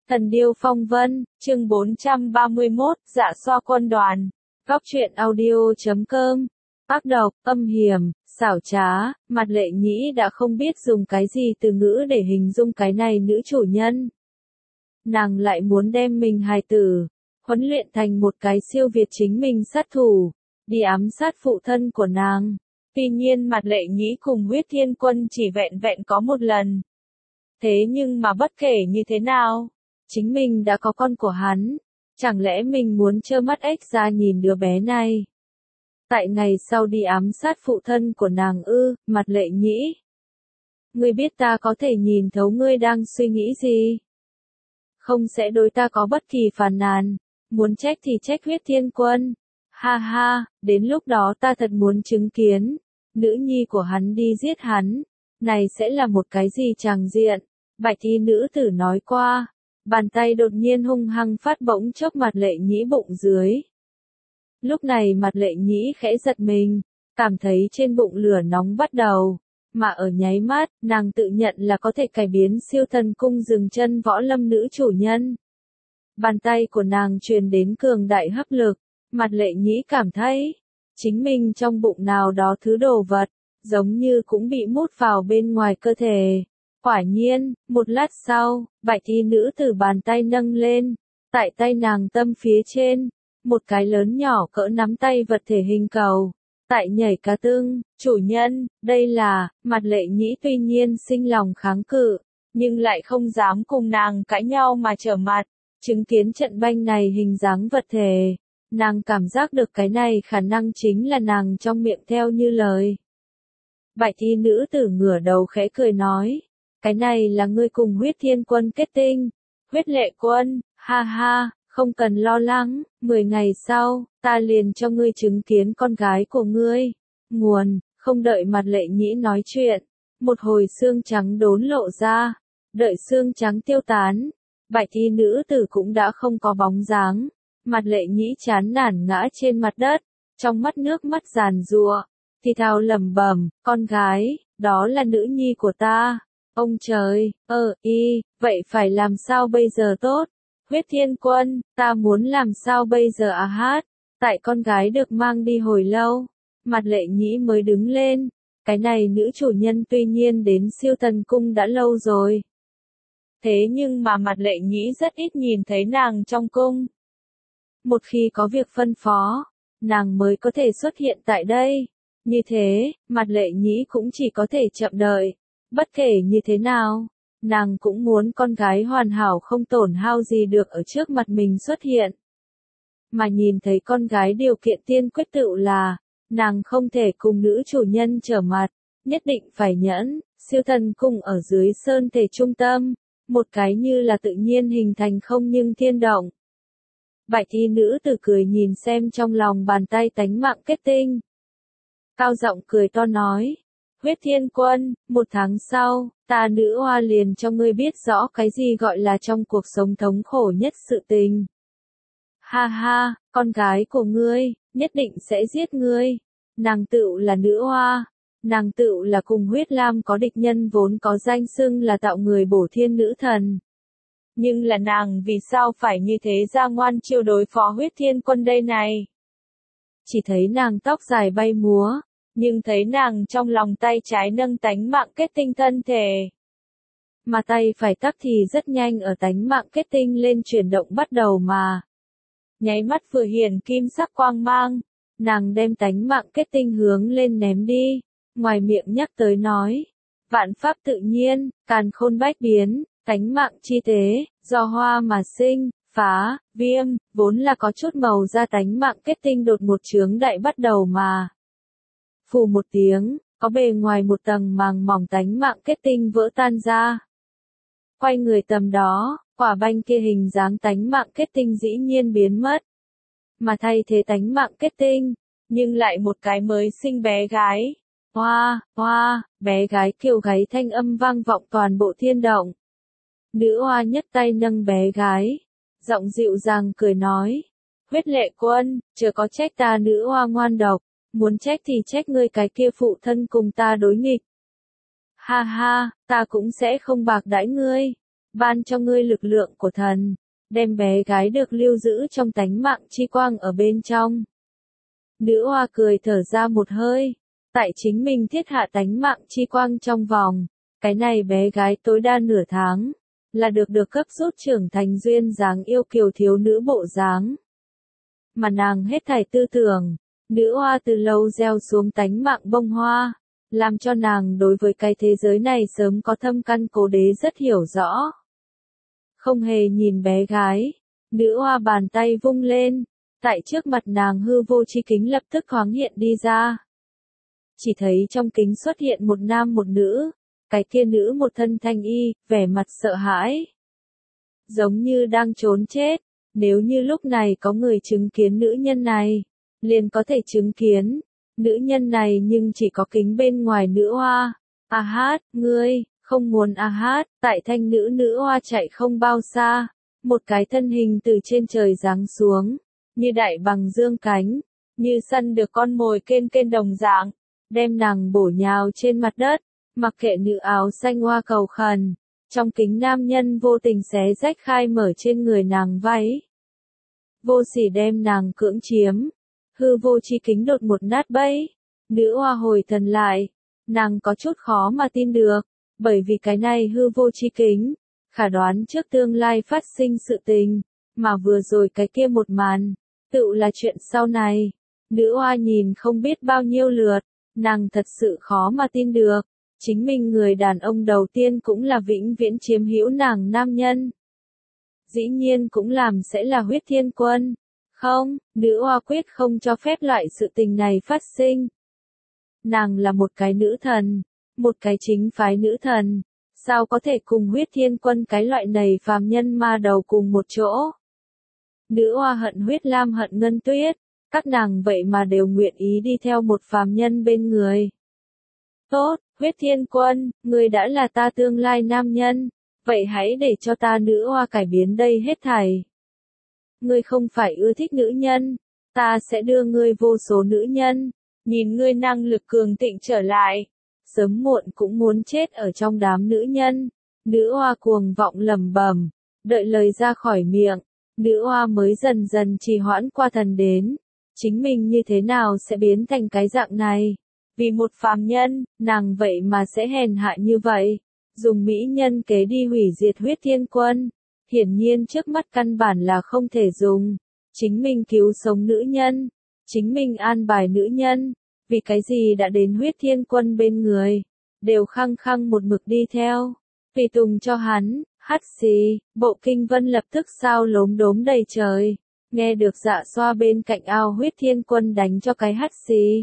Thần điêu phong vân, chương 431, dạ xoa quân đoàn. Góc truyện audio.com. Ác độc, âm hiểm, xảo trá, Mặt Lệ Nhĩ đã không biết dùng cái gì từ ngữ để hình dung cái này nữ chủ nhân. Nàng lại muốn đem mình hài tử, huấn luyện thành một cái siêu việt chính mình sát thủ, đi ám sát phụ thân của nàng. Tuy nhiên Mặt Lệ Nhĩ cùng Huyết Thiên Quân chỉ vẹn vẹn có một lần. Thế nhưng mà bất kể như thế nào, chính mình đã có con của hắn, chẳng lẽ mình muốn trơ mắt ếch ra nhìn đứa bé này? Tại ngày sau đi ám sát phụ thân của nàng ư? Mặt Lệ Nhĩ, ngươi biết ta có thể nhìn thấu ngươi đang suy nghĩ gì? Không sẽ đối ta có bất kỳ phàn nàn, muốn trách thì trách Huyết Thiên Quân. Ha ha, đến lúc đó ta thật muốn chứng kiến, nữ nhi của hắn đi giết hắn, này sẽ là một cái gì tràng diện. Bạch y nữ tử nói qua, bàn tay đột nhiên hung hăng phát bỗng chốc Mặt Lệ Nhĩ bụng dưới. Lúc này Mặt Lệ Nhĩ khẽ giật mình, cảm thấy trên bụng lửa nóng bắt đầu, mà ở nháy mắt, nàng tự nhận là có thể cải biến siêu thần cung dừng chân võ lâm nữ chủ nhân. Bàn tay của nàng truyền đến cường đại hấp lực, Mặt Lệ Nhĩ cảm thấy, chính mình trong bụng nào đó thứ đồ vật, giống như cũng bị mút vào bên ngoài cơ thể. Quả nhiên, một lát sau, bạch y nữ tử bàn tay nâng lên, tại tay nàng tâm phía trên, một cái lớn nhỏ cỡ nắm tay vật thể hình cầu, tại nhảy cá tưng. Chủ nhân, đây là, Mặt Lệ Nhĩ tuy nhiên sinh lòng kháng cự, nhưng lại không dám cùng nàng cãi nhau mà trở mặt, chứng kiến trận banh này hình dáng vật thể, nàng cảm giác được cái này khả năng chính là nàng trong miệng theo như lời. Bạch y nữ tử ngửa đầu khẽ cười nói, cái này là ngươi cùng Huyết Thiên Quân kết tinh. Huyết Lệ Quân, ha ha, không cần lo lắng, 10 ngày sau, ta liền cho ngươi chứng kiến con gái của ngươi. Nguồn, không đợi Mặt Lệ Nhĩ nói chuyện, một hồi xương trắng đốn lộ ra, đợi xương trắng tiêu tán, bạch y nữ tử cũng đã không có bóng dáng. Mặt Lệ Nhĩ chán nản ngã trên mặt đất, trong mắt nước mắt giàn giụa, thì thào lẩm bẩm, con gái, đó là nữ nhi của ta. Ông trời, vậy phải làm sao bây giờ tốt? Huyết Thiên Quân, ta muốn làm sao bây giờ à hát? Tại con gái được mang đi hồi lâu, Mặt Lệ Nhĩ mới đứng lên. Cái này nữ chủ nhân tuy nhiên đến siêu thần cung đã lâu rồi. Thế nhưng mà Mặt Lệ Nhĩ rất ít nhìn thấy nàng trong cung. Một khi có việc phân phó, nàng mới có thể xuất hiện tại đây. Như thế, Mặt Lệ Nhĩ cũng chỉ có thể chậm đợi. Bất kể như thế nào, nàng cũng muốn con gái hoàn hảo không tổn hao gì được ở trước mặt mình xuất hiện. Mà nhìn thấy con gái điều kiện tiên quyết tựu là, nàng không thể cùng nữ chủ nhân trở mặt, nhất định phải nhẫn. Siêu thần cung ở dưới sơn thể trung tâm, một cái như là tự nhiên hình thành không nhưng thiên động. Bạch y nữ tử cười nhìn xem trong lòng bàn tay tánh mạng kết tinh. Cao giọng cười to nói, Huyết Thiên Quân, 1 tháng sau, ta nữ hoa liền cho ngươi biết rõ cái gì gọi là trong cuộc sống thống khổ nhất sự tình. Ha ha, con gái của ngươi, nhất định sẽ giết ngươi. Nàng tựu là nữ hoa, nàng tựu là cùng Huyết Lam có địch nhân vốn có danh xưng là tạo người bổ thiên nữ thần. Nhưng là nàng vì sao phải như thế ra ngoan chiêu đối phó Huyết Thiên Quân đây này? Chỉ thấy nàng tóc dài bay múa, nhưng thấy nàng trong lòng tay trái nâng tánh mạng kết tinh thân thể. Mà tay phải tắc thì rất nhanh ở tánh mạng kết tinh lên chuyển động bắt đầu mà. Nháy mắt vừa hiển kim sắc quang mang, nàng đem tánh mạng kết tinh hướng lên ném đi, ngoài miệng nhắc tới nói, vạn pháp tự nhiên, càn khôn bách biến, tánh mạng chi tế, do hoa mà sinh, phá, viêm, vốn là có chút màu da tánh mạng kết tinh đột một chướng đại bắt đầu mà. Phù một tiếng, có bề ngoài một tầng màng mỏng tánh mạng kết tinh vỡ tan ra. Quay người tầm đó, quả banh kia hình dáng tánh mạng kết tinh dĩ nhiên biến mất. Mà thay thế tánh mạng kết tinh, nhưng lại một cái mới sinh bé gái. Hoa, hoa, bé gái kêu gáy thanh âm vang vọng toàn bộ thiên động. Nữ hoa nhất tay nâng bé gái, giọng dịu dàng cười nói, Huyết Lệ Quân, chớ có trách ta nữ hoa ngoan độc. Muốn trách thì trách ngươi cái kia phụ thân cùng ta đối nghịch. Ha ha, ta cũng sẽ không bạc đãi ngươi. ban cho ngươi lực lượng của thần, đem bé gái được lưu giữ trong tánh mạng chi quang ở bên trong. Nữ hoa cười thở ra một hơi, tại chính mình thiết hạ tánh mạng chi quang trong vòng, cái này bé gái tối đa nửa tháng, là được cấp rút trưởng thành duyên dáng yêu kiều thiếu nữ bộ dáng. Mà nàng hết thảy tư tưởng, nữ hoa từ lâu gieo xuống tánh mạng bông hoa, làm cho nàng đối với cái thế giới này sớm có thâm căn cố đế rất hiểu rõ. Không hề nhìn bé gái, nữ hoa bàn tay vung lên, tại trước mặt nàng hư vô chi kính lập tức thoáng hiện đi ra. Chỉ thấy trong kính xuất hiện một nam một nữ, cái kia nữ một thân thanh y, vẻ mặt sợ hãi. Giống như đang trốn chết, nếu như lúc này có người chứng kiến nữ nhân này, liền có thể chứng kiến, nữ nhân này nhưng chỉ có kính bên ngoài nữ hoa. A hát, ngươi, không muốn a hát, tại thanh nữ hoa chạy không bao xa, một cái thân hình từ trên trời giáng xuống, như đại bằng dương cánh, như săn được con mồi kên đồng dạng, đem nàng bổ nhào trên mặt đất, mặc kệ nữ áo xanh hoa cầu khẩn, trong kính nam nhân vô tình xé rách khai mở trên người nàng váy. Vô sỉ đem nàng cưỡng chiếm, hư vô chi kính đột một nát bấy, nữ hoa hồi thần lại, nàng có chút khó mà tin được, bởi vì cái này hư vô chi kính, khả đoán trước tương lai phát sinh sự tình, mà vừa rồi cái kia một màn, tựu là chuyện sau này. Nữ hoa nhìn không biết bao nhiêu lượt, nàng thật sự khó mà tin được, chính mình người đàn ông đầu tiên cũng là vĩnh viễn chiếm hữu nàng nam nhân. Dĩ nhiên cũng làm sẽ là Huyết Thiên Quân. Không, nữ hoa quyết không cho phép loại sự tình này phát sinh. Nàng là một cái nữ thần, một cái chính phái nữ thần, sao có thể cùng Huyết Thiên Quân cái loại này phàm nhân ma đầu cùng một chỗ. Nữ hoa hận Huyết Lam hận Ngân Tuyết, các nàng vậy mà đều nguyện ý đi theo một phàm nhân bên người. Tốt, Huyết Thiên Quân, ngươi đã là ta tương lai nam nhân, vậy hãy để cho ta nữ hoa cải biến đây hết thảy. Ngươi không phải ưa thích nữ nhân, ta sẽ đưa ngươi vô số nữ nhân, nhìn ngươi năng lực cường thịnh trở lại, sớm muộn cũng muốn chết ở trong đám nữ nhân. Nữ hoa cuồng vọng lẩm bẩm, đợi lời ra khỏi miệng, nữ hoa mới dần dần trì hoãn qua thần đến, chính mình như thế nào sẽ biến thành cái dạng này. Vì một phàm nhân, nàng vậy mà sẽ hèn hạ như vậy, dùng mỹ nhân kế đi hủy diệt Huyết Thiên Quân. Hiển nhiên trước mắt căn bản là không thể dùng. Chính mình cứu sống nữ nhân, chính mình an bài nữ nhân, vì cái gì đã đến Huyết Thiên Quân bên người, đều khăng khăng một mực đi theo, tùy tùng cho hắn. Hắt xì, bộ kinh vân lập tức sao lốm đốm đầy trời, nghe được Dạ Xoa bên cạnh ao Huyết Thiên Quân đánh cho cái hắt xì.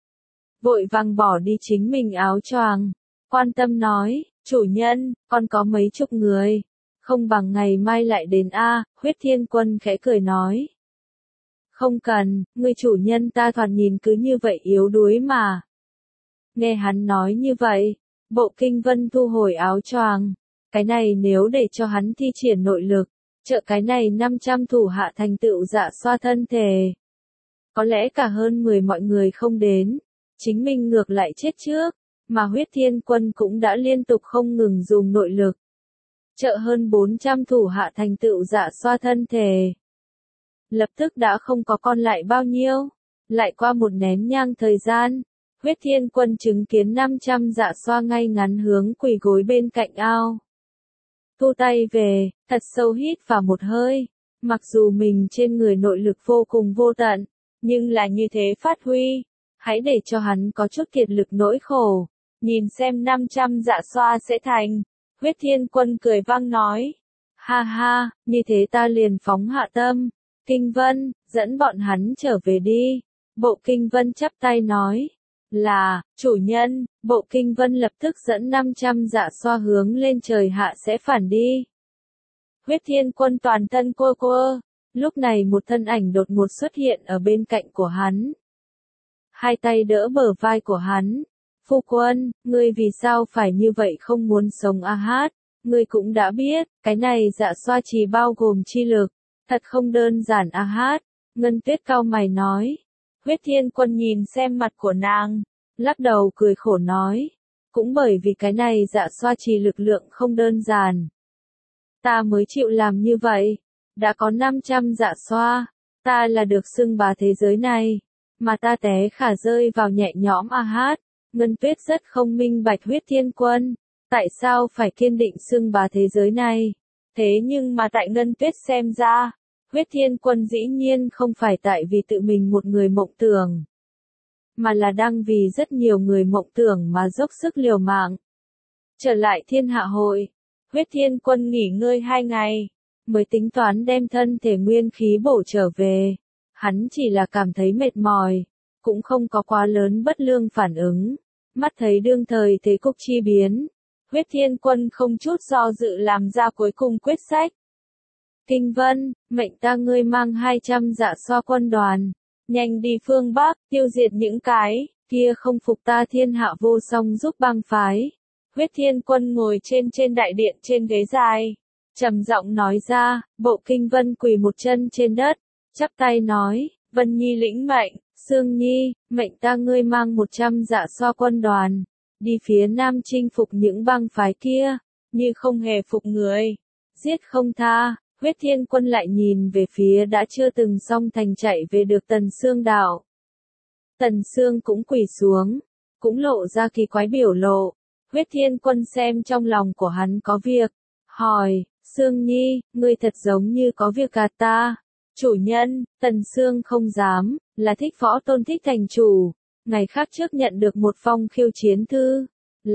Vội vàng bỏ đi chính mình áo choàng, quan tâm nói, chủ nhân, con có mấy chục người, không bằng ngày mai lại đến a. Huyết Thiên Quân khẽ cười nói. Không cần, người chủ nhân ta thoạt nhìn cứ như vậy yếu đuối mà. Nghe hắn nói như vậy, bộ kinh vân thu hồi áo choàng, cái này nếu để cho hắn thi triển nội lực, trợ cái này 500 thủ hạ thành tựu Dạ Xoa thân thể. Có lẽ cả hơn 10 mọi người không đến, chính mình ngược lại chết trước, mà Huyết Thiên Quân cũng đã liên tục không ngừng dùng nội lực. Trợ hơn 400 thủ hạ thành tựu Dạ Xoa thân thể. Lập tức đã không có còn lại bao nhiêu, lại qua một nén nhang thời gian, Huyết Thiên Quân chứng kiến 500 Dạ Xoa ngay ngắn hướng quỳ gối bên cạnh ao. Thu tay về, thật sâu hít vào một hơi, mặc dù mình trên người nội lực vô cùng vô tận, nhưng là như thế phát huy, hãy để cho hắn có chút kiệt lực nỗi khổ, nhìn xem 500 Dạ Xoa sẽ thành. Huyết Thiên Quân cười vang nói, ha ha, như thế ta liền phóng hạ tâm, Kinh Vân, dẫn bọn hắn trở về đi. Bộ Kinh Vân chắp tay nói, là, chủ nhân. Bộ Kinh Vân lập tức dẫn 500 Dạ Xoa hướng lên trời hạ sẽ phản đi. Huyết Thiên Quân toàn thân quơ quơ, lúc này một thân ảnh đột ngột xuất hiện ở bên cạnh của hắn. Hai tay đỡ bờ vai của hắn. Phu quân, ngươi vì sao phải như vậy không muốn sống a hát, ngươi cũng đã biết, cái này Dạ Xoa chỉ bao gồm chi lực, thật không đơn giản a hát. Ngân Tuyết cau mày nói. Huyết Thiên Quân nhìn xem mặt của nàng, lắc đầu cười khổ nói, cũng bởi vì cái này Dạ Xoa chỉ lực lượng không đơn giản. ta mới chịu làm như vậy. Đã có 500 dạ xoa, ta là được xưng bá thế giới này, mà ta té khả rơi vào nhẹ nhõm a hát. Ngân Tuyết rất không minh bạch Huyết Thiên Quân, tại sao phải kiên định xưng bá thế giới này. Thế nhưng mà tại Ngân Tuyết xem ra, Huyết Thiên Quân dĩ nhiên không phải tại vì tự mình một người mộng tưởng, mà là đang vì rất nhiều người mộng tưởng mà dốc sức liều mạng. Trở lại Thiên Hạ Hội, Huyết Thiên Quân nghỉ ngơi 2 ngày, mới tính toán đem thân thể nguyên khí bổ trở về. Hắn chỉ là cảm thấy mệt mỏi, cũng không có quá lớn bất lương phản ứng. Mắt thấy đương thời thế cục chi biến, Huyết Thiên Quân không chút do dự làm ra cuối cùng quyết sách. Kinh Vân, mệnh ta ngươi mang 200 dạ xoa quân đoàn, nhanh đi phương Bắc, tiêu diệt những cái kia không phục ta Thiên Hạ Vô Song giúp bang phái. Huyết Thiên Quân ngồi trên đại điện trên ghế dài, trầm giọng nói ra. Bộ Kinh Vân quỳ một chân trên đất, chắp tay nói, Vân Nhi lĩnh mệnh. Sương Nhi, mệnh ta ngươi mang 100 dạ xoa quân đoàn, đi phía Nam chinh phục những bang phái kia, như không hề phục người, giết không tha. Huyết Thiên Quân lại nhìn về phía đã chưa từng xong thành chạy về được Tần Sương đạo. Tần Sương cũng quỳ xuống, cũng lộ ra kỳ quái biểu lộ. Huyết Thiên Quân xem trong lòng của hắn có việc, hỏi, Sương Nhi, ngươi thật giống như có việc gạt ta. Chủ nhân, Tần Sương không dám, là Thích Võ Tôn Thích thành chủ. Ngày khác trước nhận được một phong khiêu chiến thư.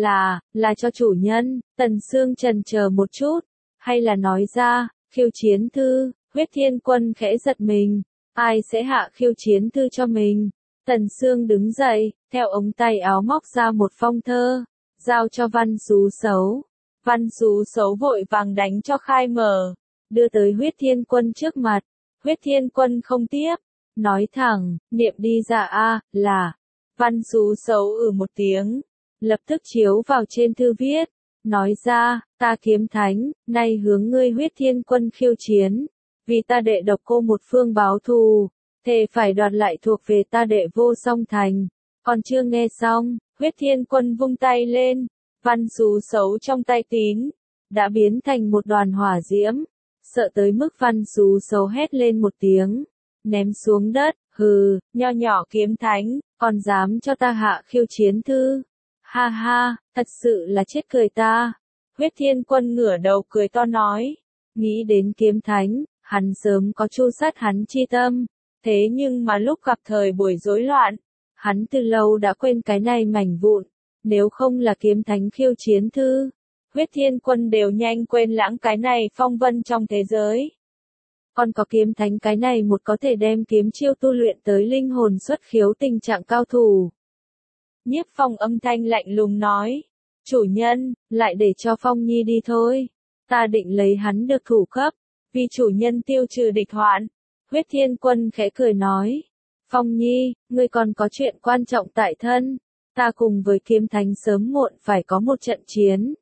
Là cho chủ nhân. Tần Sương chần chờ một chút, hay là nói ra, khiêu chiến thư. Huyết Thiên Quân khẽ giật mình. Ai sẽ hạ khiêu chiến thư cho mình? Tần Sương đứng dậy, theo ống tay áo móc ra một phong thơ, giao cho Văn Xú Xấu. Văn Xú Xấu vội vàng đánh cho khai mở, đưa tới Huyết Thiên Quân trước mặt. Huyết Thiên Quân không tiếp, nói thẳng, niệm đi ra a, là. Văn Xú Xấu một tiếng, lập tức chiếu vào trên thư viết, nói ra, ta Kiếm Thánh, nay hướng ngươi Huyết Thiên Quân khiêu chiến, vì ta đệ Độc Cô một phương báo thù, thề phải đoạt lại thuộc về ta đệ Vô Song Thành. Còn chưa nghe xong, Huyết Thiên Quân vung tay lên, Văn Xú Xấu trong tay tín đã biến thành một đoàn hỏa diễm. Sợ tới mức Văn Xú Xấu hét lên một tiếng, ném xuống đất, hừ, nho nhỏ Kiếm Thánh, còn dám cho ta hạ khiêu chiến thư. Ha ha, thật sự là chết cười ta. Huyết Thiên Quân ngửa đầu cười to nói, nghĩ đến Kiếm Thánh, hắn sớm có tru sát hắn chi tâm, thế nhưng mà lúc gặp thời buổi rối loạn, hắn từ lâu đã quên cái này mảnh vụn, nếu không là Kiếm Thánh khiêu chiến thư, Huyết Thiên Quân đều nhanh quên lãng cái này phong vân trong thế giới. Còn có Kiếm Thánh cái này một có thể đem kiếm chiêu tu luyện tới linh hồn xuất khiếu tình trạng cao thủ. Nhiếp Phong âm thanh lạnh lùng nói, chủ nhân, lại để cho Phong Nhi đi thôi. Ta định lấy hắn được thủ cấp, vì chủ nhân tiêu trừ địch hoạn. Huyết Thiên Quân khẽ cười nói, Phong Nhi, ngươi còn có chuyện quan trọng tại thân. Ta cùng với Kiếm Thánh sớm muộn phải có một trận chiến.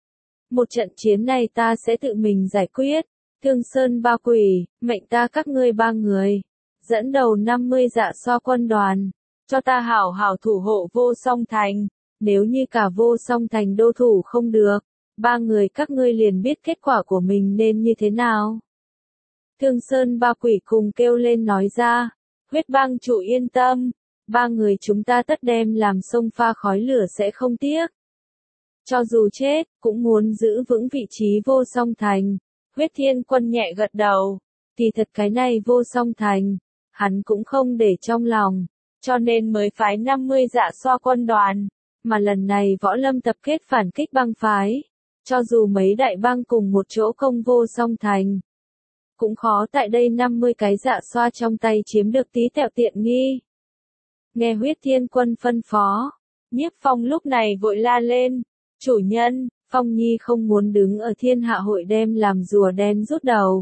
Một trận chiến này ta sẽ tự mình giải quyết. Thương Sơn Ba Quỷ, mệnh ta các ngươi 3 người, dẫn đầu 50 dạ xoa quân đoàn, cho ta hảo hảo thủ hộ Vô Song Thành. Nếu như cả Vô Song Thành đô thủ không được, 3 người các ngươi liền biết kết quả của mình nên như thế nào. Thương Sơn Ba Quỷ cùng kêu lên nói ra, Huyết Bang chủ yên tâm, 3 người chúng ta tất đem làm sông pha khói lửa sẽ không tiếc. Cho dù chết, cũng muốn giữ vững vị trí Vô Song Thành. Huyết Thiên Quân nhẹ gật đầu, thì thật cái này Vô Song Thành, hắn cũng không để trong lòng, cho nên mới phái 50 dạ xoa quân đoàn, mà lần này võ lâm tập kết phản kích bang phái, cho dù mấy đại bang cùng một chỗ công Vô Song Thành, cũng khó tại đây 50 cái dạ xoa trong tay chiếm được tí tẹo tiện nghi. Nghe Huyết Thiên Quân phân phó, Nhiếp Phong lúc này vội la lên, chủ nhân, Phong Nhi không muốn đứng ở Thiên Hạ Hội đem làm rùa đen rút đầu.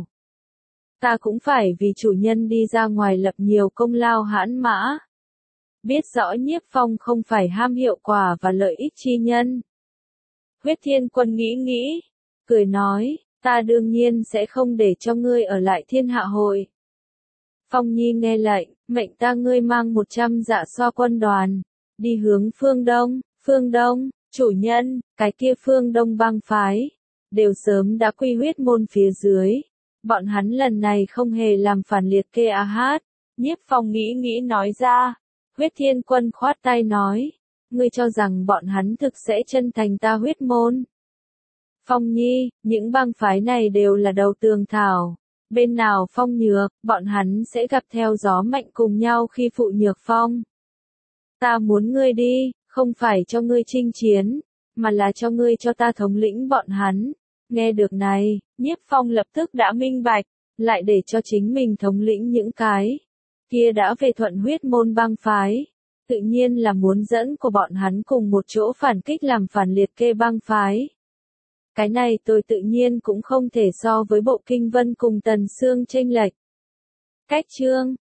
Ta cũng phải vì chủ nhân đi ra ngoài lập nhiều công lao hãn mã. Biết rõ Nhiếp Phong không phải ham hiệu quả và lợi ích chi nhân. Huyết Thiên Quân nghĩ, cười nói, ta đương nhiên sẽ không để cho ngươi ở lại Thiên Hạ Hội. Phong Nhi nghe lệnh, mệnh ta ngươi mang 100 dạ xoa quân đoàn, đi hướng phương Đông, chủ nhân, cái kia phương Đông bang phái, đều sớm đã quy huyết môn phía dưới. Bọn hắn lần này không hề làm phản liệt kê A Hát. Nhiếp Phong nghĩ nghĩ nói ra. Huyết Thiên Quân khoát tay nói. Ngươi cho rằng bọn hắn thực sẽ chân thành ta huyết môn. Phong Nhi, những bang phái này đều là đầu tường thảo. Bên nào Phong nhược, bọn hắn sẽ gặp theo gió mạnh cùng nhau khi phụ nhược Phong. Ta muốn ngươi đi, không phải cho ngươi chinh chiến, mà là cho ngươi cho ta thống lĩnh bọn hắn. Nghe được này, Nhiếp Phong lập tức đã minh bạch, lại để cho chính mình thống lĩnh những cái kia đã về thuận huyết môn bang phái. Tự nhiên là muốn dẫn của bọn hắn cùng một chỗ phản kích làm phản liệt kê bang phái. Cái này tôi tự nhiên cũng không thể so với bộ kinh vân cùng Tần Sương chênh lệch. Cách chương